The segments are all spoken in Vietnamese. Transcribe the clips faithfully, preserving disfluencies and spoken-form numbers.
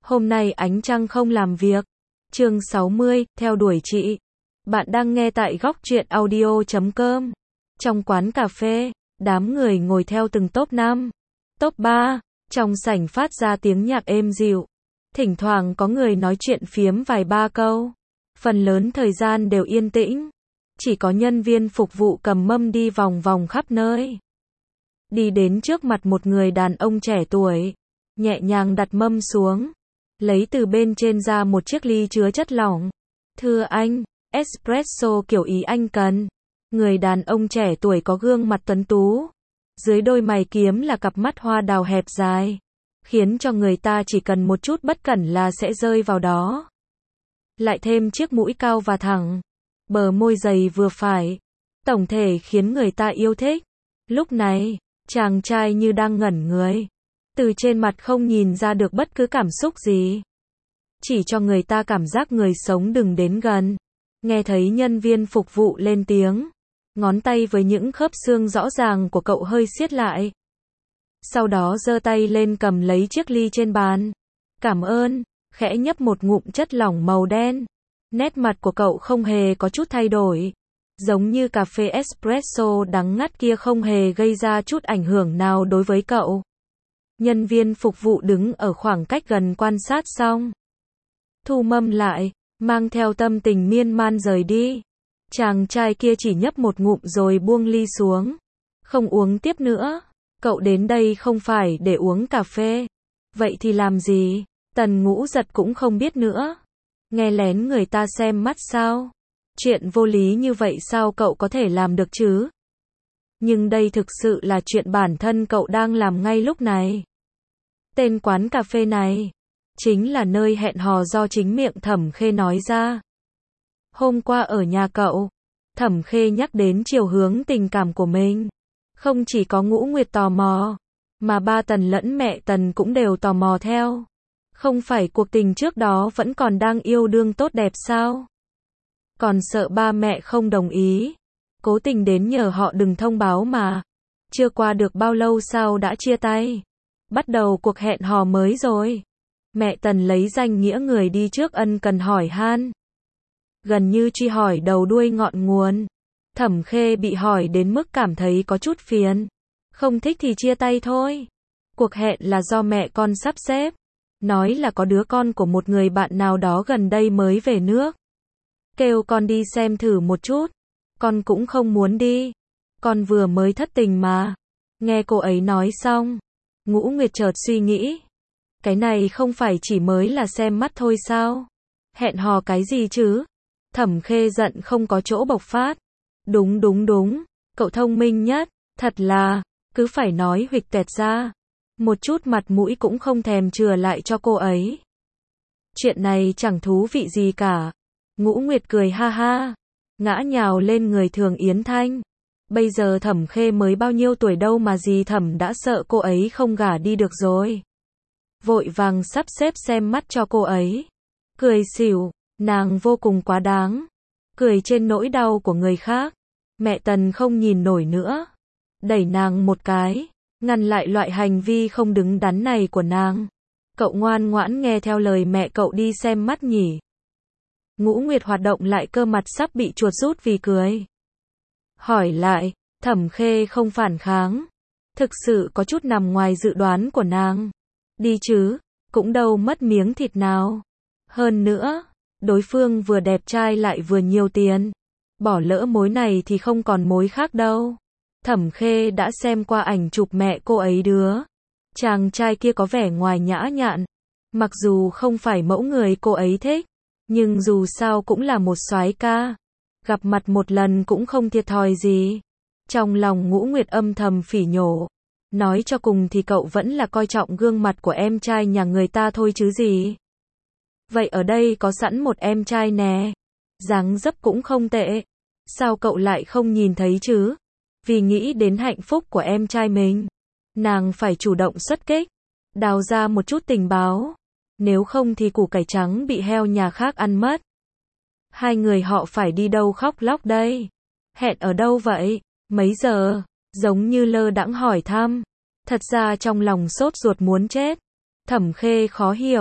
Hôm nay ánh trăng không làm việc. Chương sáu mươi, theo đuổi chị. Bạn đang nghe tại góc truyện audio chấm com. Trong quán cà phê, đám người ngồi theo từng top năm, top ba, trong sảnh phát ra tiếng nhạc êm dịu. Thỉnh thoảng có người nói chuyện phiếm vài ba câu. Phần lớn thời gian đều yên tĩnh. Chỉ có nhân viên phục vụ cầm mâm đi vòng vòng khắp nơi. Đi đến trước mặt một người đàn ông trẻ tuổi, nhẹ nhàng đặt mâm xuống, lấy từ bên trên ra một chiếc ly chứa chất lỏng. Thưa anh, espresso kiểu ý anh cần. Người đàn ông trẻ tuổi có gương mặt tuấn tú. Dưới đôi mày kiếm là cặp mắt hoa đào hẹp dài, khiến cho người ta chỉ cần một chút bất cẩn là sẽ rơi vào đó. Lại thêm chiếc mũi cao và thẳng, bờ môi dày vừa phải, tổng thể khiến người ta yêu thích. Lúc này, chàng trai như đang ngẩn người. Từ trên mặt không nhìn ra được bất cứ cảm xúc gì. Chỉ cho người ta cảm giác người sống đừng đến gần. Nghe thấy nhân viên phục vụ lên tiếng. Ngón tay với những khớp xương rõ ràng của cậu hơi siết lại. Sau đó giơ tay lên cầm lấy chiếc ly trên bàn. Cảm ơn, khẽ nhấp một ngụm chất lỏng màu đen. Nét mặt của cậu không hề có chút thay đổi. Giống như cà phê espresso đắng ngắt kia không hề gây ra chút ảnh hưởng nào đối với cậu. Nhân viên phục vụ đứng ở khoảng cách gần quan sát xong, thu mâm lại, mang theo tâm tình miên man rời đi. Chàng trai kia chỉ nhấp một ngụm rồi buông ly xuống. Không uống tiếp nữa. Cậu đến đây không phải để uống cà phê. Vậy thì làm gì? Tần Ngũ Giật cũng không biết nữa. Nghe lén người ta xem mắt sao? Chuyện vô lý như vậy sao cậu có thể làm được chứ? Nhưng đây thực sự là chuyện bản thân cậu đang làm ngay lúc này. Tên quán cà phê này chính là nơi hẹn hò do chính miệng Thẩm Khê nói ra. Hôm qua ở nhà cậu, Thẩm Khê nhắc đến chiều hướng tình cảm của mình. Không chỉ có Ngũ Nguyệt tò mò, mà ba Tần lẫn mẹ Tần cũng đều tò mò theo. Không phải cuộc tình trước đó vẫn còn đang yêu đương tốt đẹp sao? Còn sợ ba mẹ không đồng ý, cố tình đến nhờ họ đừng thông báo mà. Chưa qua được bao lâu sao đã chia tay. Bắt đầu cuộc hẹn hò mới rồi. Mẹ Tần lấy danh nghĩa người đi trước ân cần hỏi han. Gần như truy hỏi đầu đuôi ngọn nguồn. Thẩm Khê bị hỏi đến mức cảm thấy có chút phiền. Không thích thì chia tay thôi. Cuộc hẹn là do mẹ con sắp xếp. Nói là có đứa con của một người bạn nào đó gần đây mới về nước. Kêu con đi xem thử một chút. Con cũng không muốn đi. Con vừa mới thất tình mà. Nghe cô ấy nói xong, Ngũ Nguyệt chợt suy nghĩ. Cái này không phải chỉ mới là xem mắt thôi sao? Hẹn hò cái gì chứ? Thẩm Khê giận không có chỗ bộc phát. Đúng đúng đúng, cậu thông minh nhất, thật là, cứ phải nói huỵch toẹt ra. Một chút mặt mũi cũng không thèm chừa lại cho cô ấy. Chuyện này chẳng thú vị gì cả. Ngũ Nguyệt cười ha ha, ngã nhào lên người Thường Yến Thanh. Bây giờ Thẩm Khê mới bao nhiêu tuổi đâu mà dì Thẩm đã sợ cô ấy không gả đi được rồi. Vội vàng sắp xếp xem mắt cho cô ấy. Cười xỉu, nàng vô cùng quá đáng. Cười trên nỗi đau của người khác. Mẹ Tần không nhìn nổi nữa. Đẩy nàng một cái, ngăn lại loại hành vi không đứng đắn này của nàng. Cậu ngoan ngoãn nghe theo lời mẹ cậu đi xem mắt nhỉ. Ngũ Nguyệt hoạt động lại cơ mặt sắp bị chuột rút vì cười. Hỏi lại, Thẩm Khê không phản kháng. Thực sự có chút nằm ngoài dự đoán của nàng. Đi chứ, cũng đâu mất miếng thịt nào. Hơn nữa, đối phương vừa đẹp trai lại vừa nhiều tiền. Bỏ lỡ mối này thì không còn mối khác đâu. Thẩm Khê đã xem qua ảnh chụp mẹ cô ấy đứa. Chàng trai kia có vẻ ngoài nhã nhặn. Mặc dù không phải mẫu người cô ấy thích, nhưng dù sao cũng là một soái ca. Gặp mặt một lần cũng không thiệt thòi gì. Trong lòng Ngũ Nguyệt âm thầm phỉ nhổ. Nói cho cùng thì cậu vẫn là coi trọng gương mặt của em trai nhà người ta thôi chứ gì. Vậy ở đây có sẵn một em trai nè. Dáng dấp cũng không tệ. Sao cậu lại không nhìn thấy chứ? Vì nghĩ đến hạnh phúc của em trai mình, nàng phải chủ động xuất kích. Đào ra một chút tình báo. Nếu không thì củ cải trắng bị heo nhà khác ăn mất. Hai người họ phải đi đâu khóc lóc đây? Hẹn ở đâu vậy? Mấy giờ? Giống như lơ đãng hỏi thăm. Thật ra trong lòng sốt ruột muốn chết. Thẩm Khê khó hiểu.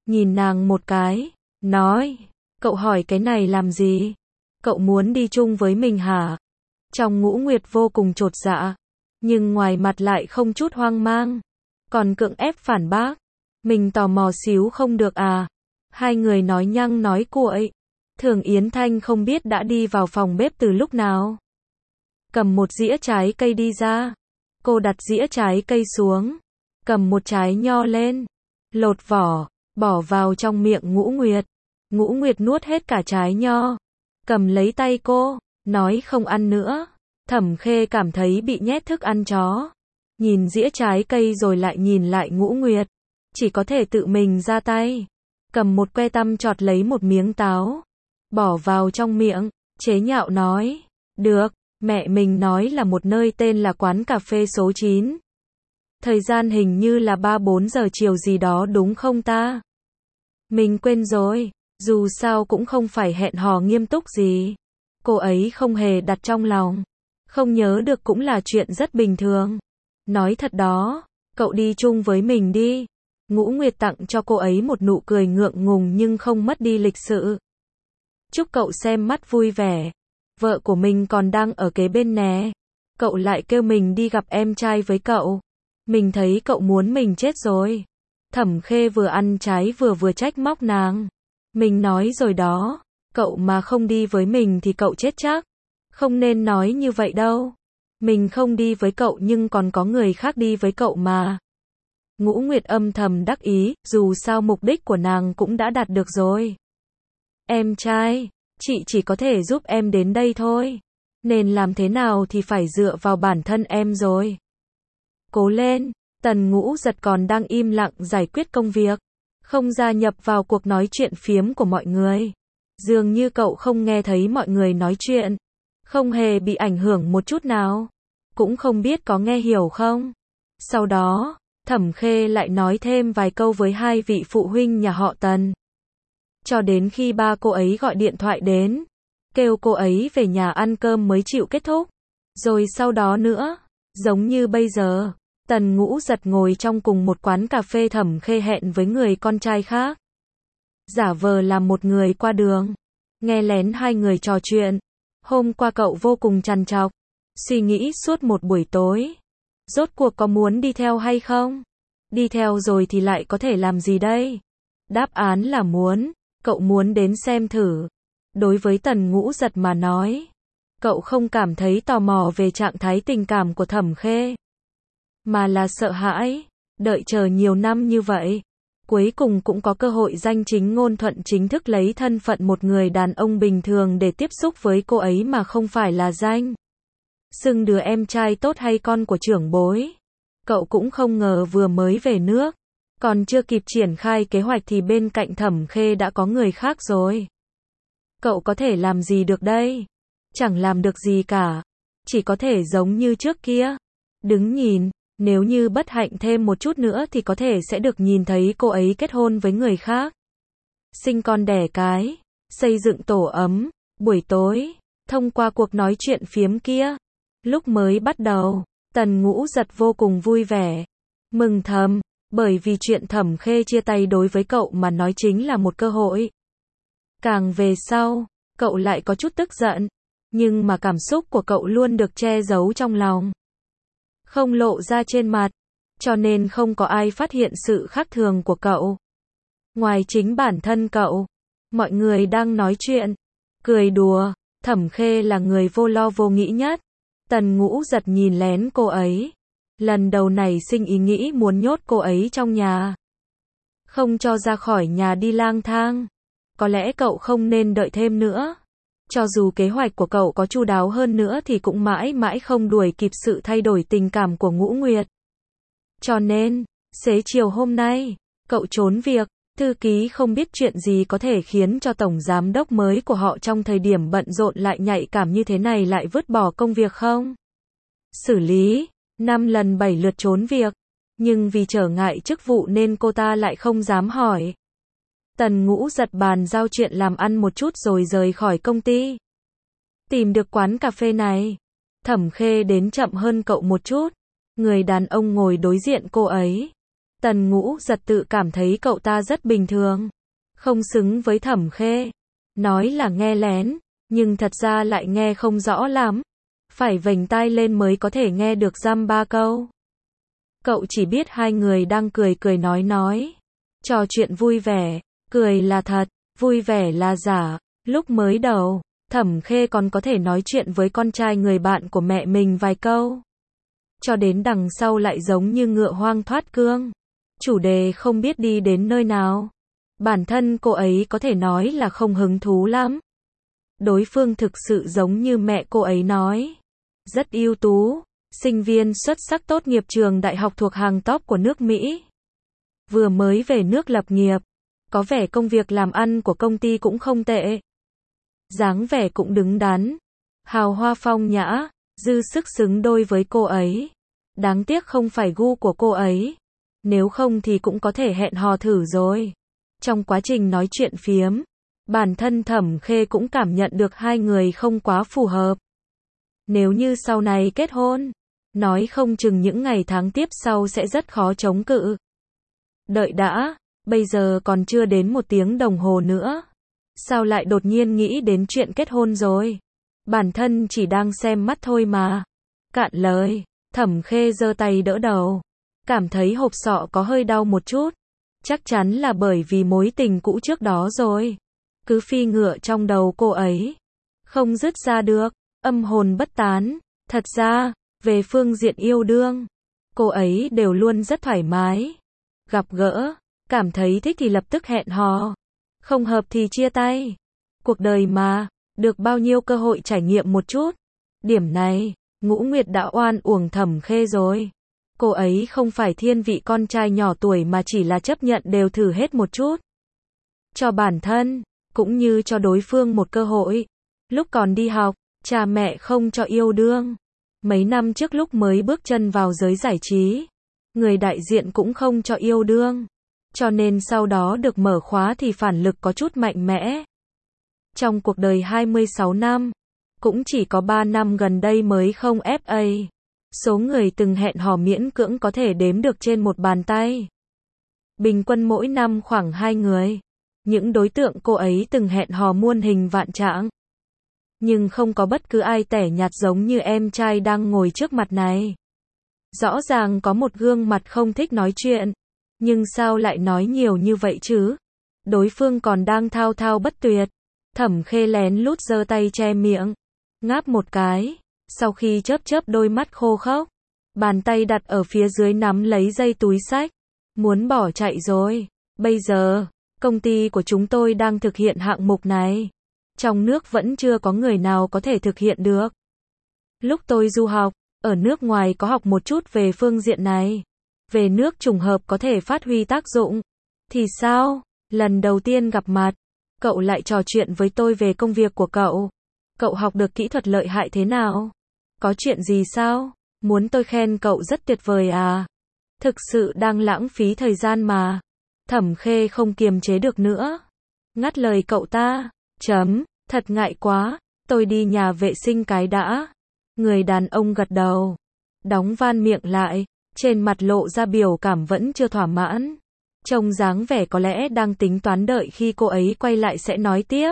nhìn nàng một cái, nói, cậu hỏi cái này làm gì? Cậu muốn đi chung với mình hả? Trong Ngũ Nguyệt vô cùng chột dạ, nhưng ngoài mặt lại không chút hoang mang, còn cưỡng ép phản bác, mình tò mò xíu không được à? Hai người nói nhăng nói cuội. Thường Yến Thanh không biết đã đi vào phòng bếp từ lúc nào. Cầm một dĩa trái cây đi ra. Cô đặt dĩa trái cây xuống, cầm một trái nho lên, lột vỏ, bỏ vào trong miệng Ngũ Nguyệt. Ngũ Nguyệt nuốt hết cả trái nho, cầm lấy tay cô, nói không ăn nữa. Thẩm Khê cảm thấy bị nhét thức ăn chó. Nhìn dĩa trái cây rồi lại nhìn lại Ngũ Nguyệt, chỉ có thể tự mình ra tay, cầm một que tăm chọt lấy một miếng táo, bỏ vào trong miệng, chế nhạo nói, được, mẹ mình nói là một nơi tên là quán cà phê số chín. Thời gian hình như là ba bốn giờ chiều gì đó đúng không ta? Mình quên rồi, dù sao cũng không phải hẹn hò nghiêm túc gì. Cô ấy không hề đặt trong lòng, không nhớ được cũng là chuyện rất bình thường. Nói thật đó, cậu đi chung với mình đi. Ngũ Nguyệt tặng cho cô ấy một nụ cười ngượng ngùng nhưng không mất đi lịch sự. Chúc cậu xem mắt vui vẻ. Vợ của mình còn đang ở kế bên nè. Cậu lại kêu mình đi gặp em trai với cậu. Mình thấy cậu muốn mình chết rồi. Thẩm Khê vừa ăn trái vừa vừa trách móc nàng. Mình nói rồi đó, cậu mà không đi với mình thì cậu chết chắc. Không nên nói như vậy đâu. Mình không đi với cậu nhưng còn có người khác đi với cậu mà. Ngũ Nguyệt âm thầm đắc ý, dù sao mục đích của nàng cũng đã đạt được rồi. Em trai, chị chỉ có thể giúp em đến đây thôi. Nên làm thế nào thì phải dựa vào bản thân em rồi. Cố lên, Tần Ngũ Giật còn đang im lặng giải quyết công việc, không gia nhập vào cuộc nói chuyện phiếm của mọi người. Dường như cậu không nghe thấy mọi người nói chuyện, không hề bị ảnh hưởng một chút nào, cũng không biết có nghe hiểu không. Sau đó, Thẩm Khê lại nói thêm vài câu với hai vị phụ huynh nhà họ Tần. Cho đến khi ba cô ấy gọi điện thoại đến, kêu cô ấy về nhà ăn cơm mới chịu kết thúc. Rồi sau đó nữa, giống như bây giờ, Tần Ngũ Giật ngồi trong cùng một quán cà phê. Thẩm Khê hẹn với người con trai khác, giả vờ làm một người qua đường, nghe lén hai người trò chuyện. Hôm qua cậu vô cùng trằn trọc, suy nghĩ suốt một buổi tối. Rốt cuộc có muốn đi theo hay không? Đi theo rồi thì lại có thể làm gì đây? Đáp án là muốn. Cậu muốn đến xem thử. Đối với Tần Ngũ Giật mà nói, cậu không cảm thấy tò mò về trạng thái tình cảm của Thẩm Khê, mà là sợ hãi. Đợi chờ nhiều năm như vậy, cuối cùng cũng có cơ hội danh chính ngôn thuận chính thức lấy thân phận một người đàn ông bình thường để tiếp xúc với cô ấy mà không phải là danh xưng đứa em trai tốt hay con của trưởng bối. Cậu cũng không ngờ vừa mới về nước, còn chưa kịp triển khai kế hoạch thì bên cạnh Thẩm Khê đã có người khác rồi. Cậu có thể làm gì được đây? Chẳng làm được gì cả. Chỉ có thể giống như trước kia, đứng nhìn. Nếu như bất hạnh thêm một chút nữa thì có thể sẽ được nhìn thấy cô ấy kết hôn với người khác, sinh con đẻ cái, xây dựng tổ ấm. Buổi tối, thông qua cuộc nói chuyện phiếm kia, lúc mới bắt đầu, Tần Ngũ Giật vô cùng vui vẻ, mừng thầm, bởi vì chuyện Thẩm Khê chia tay đối với cậu mà nói chính là một cơ hội. Càng về sau, cậu lại có chút tức giận, nhưng mà cảm xúc của cậu luôn được che giấu trong lòng, không lộ ra trên mặt, cho nên không có ai phát hiện sự khác thường của cậu. Ngoài chính bản thân cậu, mọi người đang nói chuyện, cười đùa. Thẩm Khê là người vô lo vô nghĩ nhất. Tần Ngũ Giật nhìn lén cô ấy, lần đầu nảy sinh ý nghĩ muốn nhốt cô ấy trong nhà, không cho ra khỏi nhà đi lang thang. Có lẽ cậu không nên đợi thêm nữa. Cho dù kế hoạch của cậu có chu đáo hơn nữa thì cũng mãi mãi không đuổi kịp sự thay đổi tình cảm của Ngũ Nguyệt. Cho nên, xế chiều hôm nay, cậu trốn việc. Thư ký không biết chuyện gì có thể khiến cho tổng giám đốc mới của họ trong thời điểm bận rộn lại nhạy cảm như thế này lại vứt bỏ công việc không? Xử lý, năm lần bảy lượt trốn việc, nhưng vì trở ngại chức vụ nên cô ta lại không dám hỏi. Tần Ngũ Giật bàn giao chuyện làm ăn một chút rồi rời khỏi công ty. Tìm được quán cà phê này, Thẩm Khê đến chậm hơn cậu một chút. Người đàn ông ngồi đối diện cô ấy. Tần Ngũ Giật tự cảm thấy cậu ta rất bình thường, không xứng với Thẩm Khê. Nói là nghe lén, nhưng thật ra lại nghe không rõ lắm. Phải vểnh tai lên mới có thể nghe được dăm ba câu. Cậu chỉ biết hai người đang cười cười nói nói. Trò chuyện vui vẻ, cười là thật, vui vẻ là giả. Lúc mới đầu, Thẩm Khê còn có thể nói chuyện với con trai người bạn của mẹ mình vài câu. Cho đến đằng sau lại giống như ngựa hoang thoát cương. Chủ đề không biết đi đến nơi nào. Bản thân cô ấy có thể nói là không hứng thú lắm. Đối phương thực sự giống như mẹ cô ấy nói. Rất ưu tú, sinh viên xuất sắc tốt nghiệp trường đại học thuộc hàng top của nước Mỹ. Vừa mới về nước lập nghiệp. Có vẻ công việc làm ăn của công ty cũng không tệ. Dáng vẻ cũng đứng đắn. Hào hoa phong nhã, dư sức xứng đôi với cô ấy. Đáng tiếc không phải gu của cô ấy. Nếu không thì cũng có thể hẹn hò thử rồi. Trong quá trình nói chuyện phiếm, bản thân Thẩm Khê cũng cảm nhận được hai người không quá phù hợp. Nếu như sau này kết hôn, nói không chừng những ngày tháng tiếp sau sẽ rất khó chống cự. Đợi đã, bây giờ còn chưa đến một tiếng đồng hồ nữa. Sao lại đột nhiên nghĩ đến chuyện kết hôn rồi? Bản thân chỉ đang xem mắt thôi mà. Cạn lời, Thẩm Khê giơ tay đỡ đầu. Cảm thấy hộp sọ có hơi đau một chút. Chắc chắn là bởi vì mối tình cũ trước đó rồi. Cứ phi ngựa trong đầu cô ấy. Không dứt ra được, âm hồn bất tán. Thật ra, về phương diện yêu đương, cô ấy đều luôn rất thoải mái. Gặp gỡ, cảm thấy thích thì lập tức hẹn hò. Không hợp thì chia tay. Cuộc đời mà, được bao nhiêu cơ hội trải nghiệm một chút. Điểm này, Ngũ Nguyệt đã oan uổng Thẩm Khê rồi. Cô ấy không phải thiên vị con trai nhỏ tuổi mà chỉ là chấp nhận đều thử hết một chút. Cho bản thân, cũng như cho đối phương một cơ hội. Lúc còn đi học, cha mẹ không cho yêu đương. Mấy năm trước lúc mới bước chân vào giới giải trí, người đại diện cũng không cho yêu đương. Cho nên sau đó được mở khóa thì phản lực có chút mạnh mẽ. Trong cuộc đời hai mươi sáu năm, cũng chỉ có ba năm gần đây mới không ép a. Số người từng hẹn hò miễn cưỡng có thể đếm được trên một bàn tay. Bình quân mỗi năm khoảng hai người. Những đối tượng cô ấy từng hẹn hò muôn hình vạn trạng. Nhưng không có bất cứ ai tẻ nhạt giống như em trai đang ngồi trước mặt này. Rõ ràng có một gương mặt không thích nói chuyện. Nhưng sao lại nói nhiều như vậy chứ? Đối phương còn đang thao thao bất tuyệt. Thẩm Khê lén lút giơ tay che miệng. Ngáp một cái. Sau khi chớp chớp đôi mắt khô khốc, bàn tay đặt ở phía dưới nắm lấy dây túi xách. Muốn bỏ chạy rồi. Bây giờ, công ty của chúng tôi đang thực hiện hạng mục này. Trong nước vẫn chưa có người nào có thể thực hiện được. Lúc tôi du học, ở nước ngoài có học một chút về phương diện này. Về nước trùng hợp có thể phát huy tác dụng. Thì sao? Lần đầu tiên gặp mặt, cậu lại trò chuyện với tôi về công việc của cậu. Cậu học được kỹ thuật lợi hại thế nào? Có chuyện gì sao? Muốn tôi khen cậu rất tuyệt vời à? Thực sự đang lãng phí thời gian mà. Thẩm Khê không kiềm chế được nữa. Ngắt lời cậu ta. Chấm, thật ngại quá. Tôi đi nhà vệ sinh cái đã. Người đàn ông gật đầu. Đóng van miệng lại. Trên mặt lộ ra biểu cảm vẫn chưa thỏa mãn. Trông dáng vẻ có lẽ đang tính toán đợi khi cô ấy quay lại sẽ nói tiếp.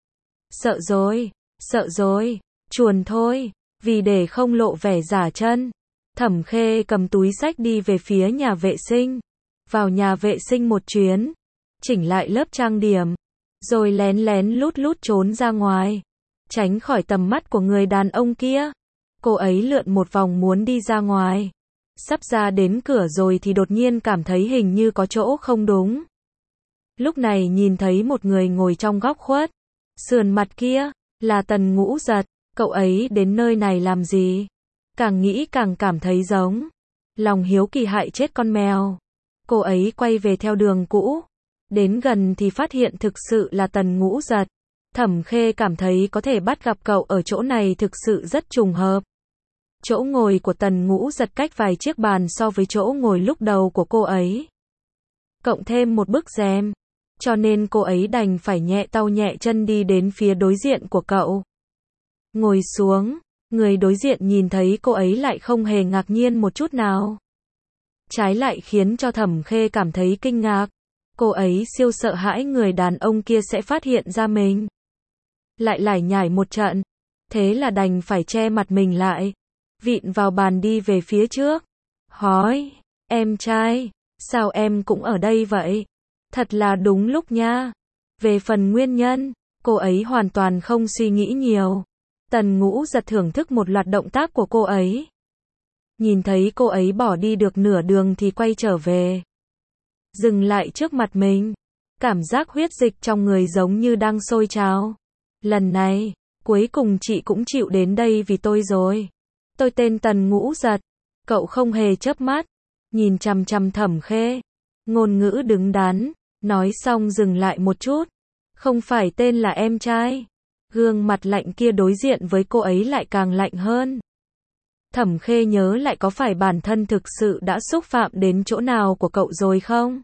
Sợ rồi, sợ rồi, chuồn thôi. Vì để không lộ vẻ giả chân, Thẩm Khê cầm túi xách đi về phía nhà vệ sinh. Vào nhà vệ sinh một chuyến, chỉnh lại lớp trang điểm, rồi lén lén lút lút trốn ra ngoài, tránh khỏi tầm mắt của người đàn ông kia. Cô ấy lượn một vòng muốn đi ra ngoài. Sắp ra đến cửa rồi thì đột nhiên cảm thấy hình như có chỗ không đúng. Lúc này nhìn thấy một người ngồi trong góc khuất. Sườn mặt kia, là Tần Ngũ Giật. Cậu ấy đến nơi này làm gì? Càng nghĩ càng cảm thấy giống. Lòng hiếu kỳ hại chết con mèo. Cô ấy quay về theo đường cũ. Đến gần thì phát hiện thực sự là Tần Ngũ Giật. Thẩm Khê cảm thấy có thể bắt gặp cậu ở chỗ này thực sự rất trùng hợp. Chỗ ngồi của Tần Ngũ Giật cách vài chiếc bàn so với chỗ ngồi lúc đầu của cô ấy. Cộng thêm một bức rèm. Cho nên cô ấy đành phải nhẹ tau nhẹ chân đi đến phía đối diện của cậu. Ngồi xuống, người đối diện nhìn thấy cô ấy lại không hề ngạc nhiên một chút nào. trái lại khiến cho Thẩm Khê cảm thấy kinh ngạc. Cô ấy siêu sợ hãi người đàn ông kia sẽ phát hiện ra mình. Lại lải nhải một trận, thế là đành phải che mặt mình lại, vịn vào bàn đi về phía trước. Hỏi, em trai, sao em cũng ở đây vậy? Thật là đúng lúc nha. Về phần nguyên nhân, cô ấy hoàn toàn không suy nghĩ nhiều. Tần Ngũ Giật thưởng thức một loạt động tác của cô ấy. Nhìn thấy cô ấy bỏ đi được nửa đường thì quay trở về. Dừng lại trước mặt mình. Cảm giác huyết dịch trong người giống như đang sôi trào. Lần này, cuối cùng chị cũng chịu đến đây vì tôi rồi. Tôi tên Tần Ngũ Giật. Cậu không hề chớp mắt. Nhìn chằm chằm Thẩm Khê. Ngôn ngữ đứng đắn. Nói xong dừng lại một chút. Không phải tên là em trai. Gương mặt lạnh kia đối diện với cô ấy lại càng lạnh hơn. Thẩm Khê nhớ lại có phải bản thân thực sự đã xúc phạm đến chỗ nào của cậu rồi không?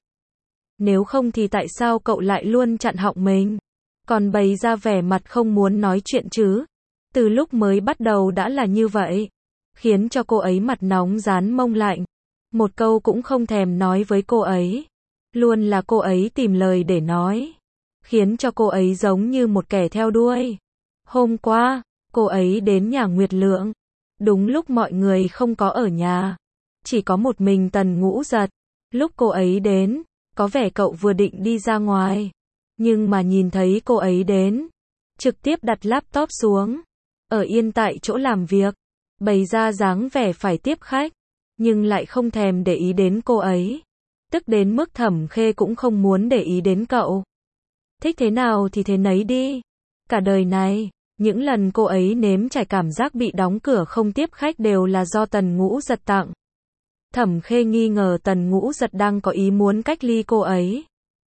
Nếu không thì tại sao cậu lại luôn chặn họng mình? Còn bày ra vẻ mặt không muốn nói chuyện chứ? Từ lúc mới bắt đầu đã là như vậy. Khiến cho cô ấy mặt nóng dán mông lạnh. Một câu cũng không thèm nói với cô ấy. Luôn là cô ấy tìm lời để nói. Khiến cho cô ấy giống như một kẻ theo đuôi. Hôm qua, cô ấy đến nhà Nguyệt Lượng. Đúng lúc mọi người không có ở nhà. Chỉ có một mình Tần Ngũ Giật. Lúc cô ấy đến, có vẻ cậu vừa định đi ra ngoài. Nhưng mà nhìn thấy cô ấy đến, trực tiếp đặt laptop xuống. Ở yên tại chỗ làm việc. Bày ra dáng vẻ phải tiếp khách. Nhưng lại không thèm để ý đến cô ấy. Tức đến mức Thẩm Khê cũng không muốn để ý đến cậu. Thích thế nào thì thế nấy đi. Cả đời này, những lần cô ấy nếm trải cảm giác bị đóng cửa không tiếp khách đều là do Tần Ngũ Giật tặng. Thẩm Khê nghi ngờ Tần Ngũ Giật đang có ý muốn cách ly cô ấy.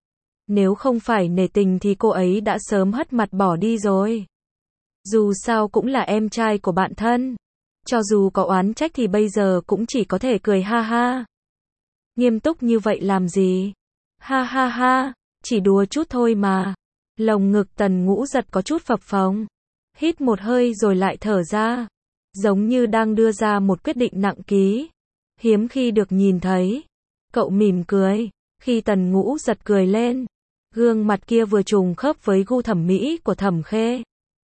Nếu không phải nể tình thì cô ấy đã sớm hất mặt bỏ đi rồi. Dù sao cũng là em trai của bạn thân. Cho dù có oán trách thì bây giờ cũng chỉ có thể cười ha ha. Nghiêm túc như vậy làm gì? Ha ha ha, chỉ đùa chút thôi mà. Lồng ngực Tần Ngũ Giật có chút phập phồng. Hít một hơi rồi lại thở ra. Giống như đang đưa ra một quyết định nặng ký. Hiếm khi được nhìn thấy. Cậu mỉm cười. Khi Tần Ngũ Giật cười lên. Gương mặt kia vừa trùng khớp với gu thẩm mỹ của Thẩm Khê.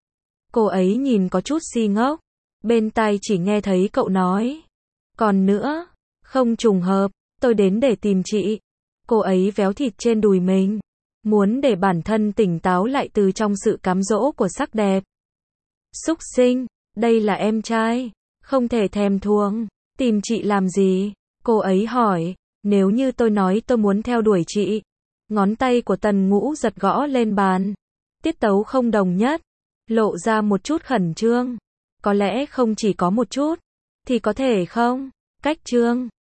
Cô ấy nhìn có chút si ngốc. Bên tai chỉ nghe thấy cậu nói. Còn nữa, không trùng hợp, tôi đến để tìm chị. Cô ấy véo thịt trên đùi mình. Muốn để bản thân tỉnh táo lại từ trong sự cám dỗ của sắc đẹp. Xúc sinh, đây là em trai. Không thể thèm thuồng. Tìm chị làm gì? Cô ấy hỏi. Nếu như tôi nói tôi muốn theo đuổi chị. Ngón tay của Tần Ngũ Giật gõ lên bàn. Tiết tấu không đồng nhất. Lộ ra một chút khẩn trương. Có lẽ không chỉ có một chút. Thì có thể không? Cách trương.